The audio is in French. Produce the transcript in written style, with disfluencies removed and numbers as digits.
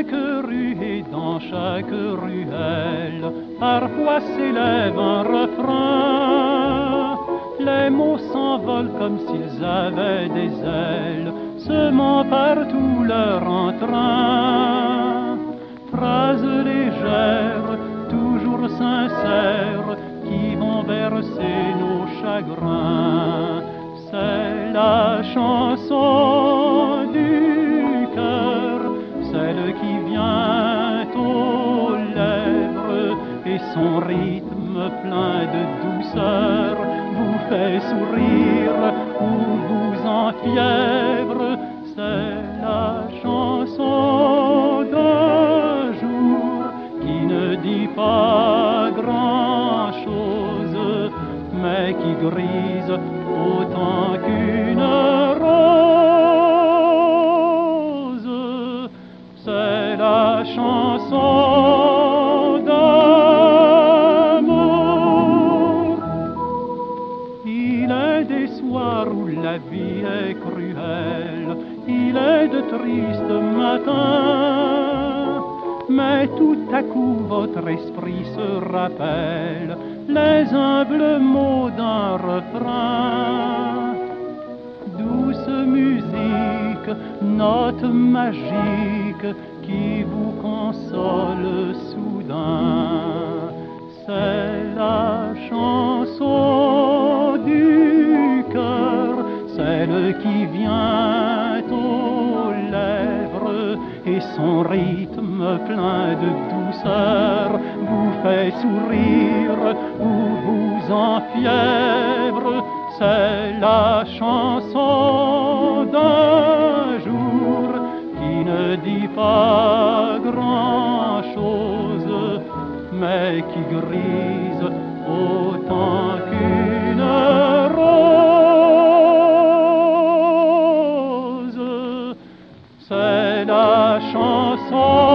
chaque rue et dans chaque ruelle, parfois s'élève un refrain. Les mots s'envolent comme s'ils avaient des ailes, semant partout leur entrain. Phrases légères, toujours sincères, qui vont bercer nos chagrins. C'est la chanson du cœur, celle qui vient aux lèvres, et son rythme plein de douceur vous fait sourire ou vous enfièvre. C'est la chanson d'un jour qui ne dit pas grand-chose, mais qui grise autant qu'une rose. C'est la chanson d'amour. Il est des soirs où la vie est cruelle, il est de tristes matins, mais tout à coup votre esprit se rappelle les humbles mots d'un refrain. Douce musique, note magique qui vous console soudain. C'est la chanson du cœur, celle qui vient aux lèvres, et son rythme plein de douceur vous fait sourire ou vous enfièvre. C'est la chanson d'un jour qui ne dit pas grand-chose, mais qui grise autant qu'une rose. C'est la chanson